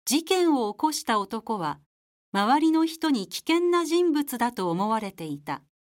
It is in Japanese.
事件を起こした男は、周りの人に危険な人物だと思われていた。